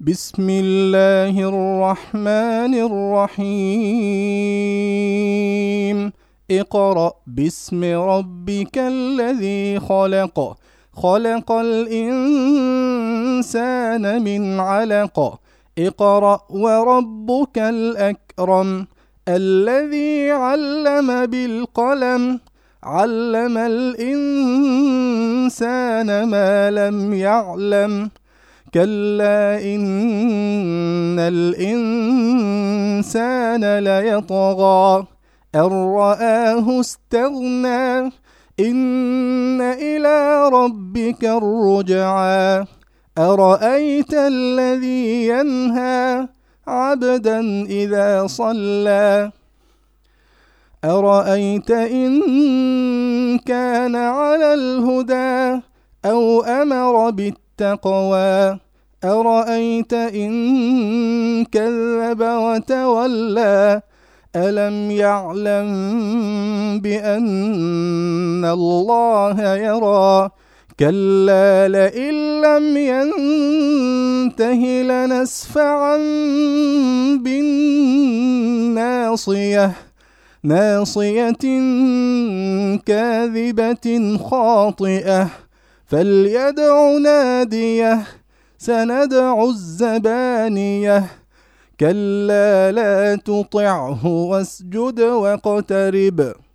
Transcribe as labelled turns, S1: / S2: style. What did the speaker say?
S1: بسم الله الرحمن الرحيم. اقرأ باسم ربك الذي خلق. خلق الإنسان من علق. اقرأ وربك الأكرم الذي علم بالقلم. علم الإنسان ما لم يعلم. كلا إن الإنسان ليطغى أن رآه استغنى. إن إلى ربك الرجعى. أرأيت الذي ينهى عبدا إذا صلى. أرأيت إن كان على الهدى أو أمر بالتقوى. أرأيت إن كذب وتولى. ألم يعلم بأن الله يرى. كلا لئن لم ينته لنسفعا بالناصية. ناصية كاذبة خاطئة. فليدع ناديه. سندع الزبانية. كلا لا تطعه واسجد واقترب.